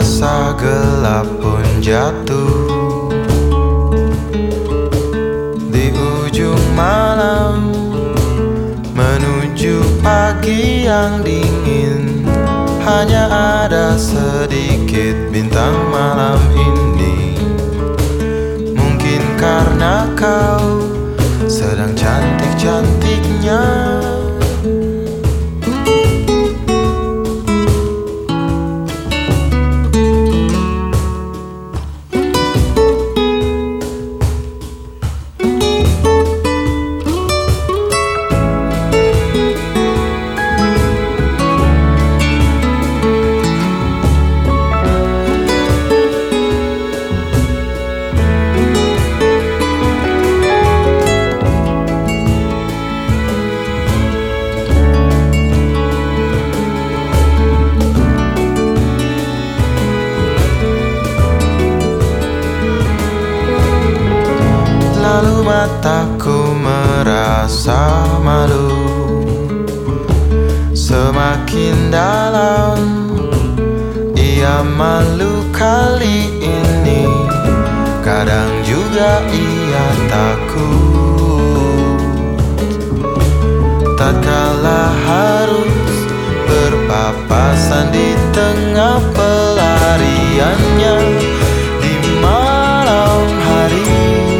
Masa gelap pun jatuh di ujung malam, menuju pagi yang dingin. Hanya ada sedikit bintang malam ini. Mungkin karena kau sedang cantik-cantiknya. Lalu mataku merasa malu, semakin dalam ia malu kali ini. Kadang juga ia takut, tatkala harus berpapasan di tengah pelariannya di malam hari.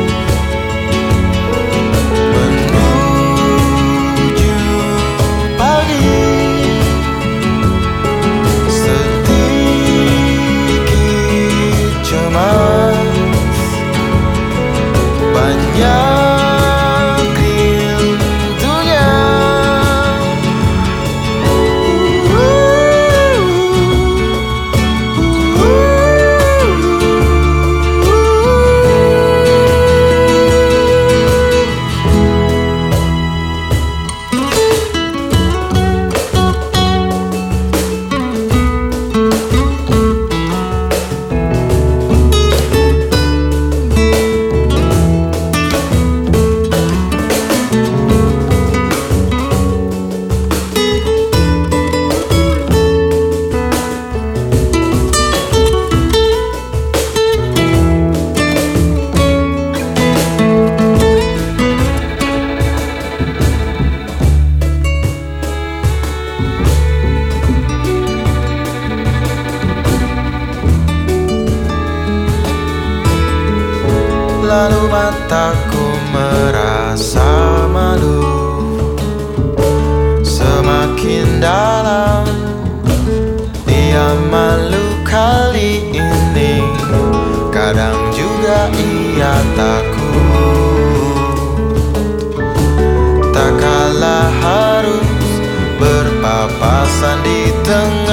Lalu mataku merasa malu, semakin dalam ia malu kali ini. Kadang juga ia takut, tak kalah harus berpapasan di tengah